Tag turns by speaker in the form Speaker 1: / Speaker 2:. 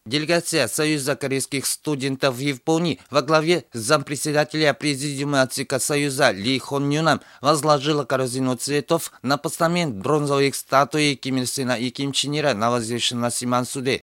Speaker 1: Делегация Союза корейских студентов в Японии во главе зампредседателя Президиума ЦК Союза Ли Хон Юном возложила корзину цветов на постамент бронзовых статуй Ким Ир Сена и Ким Чен Ира на возвышенности Мансуде.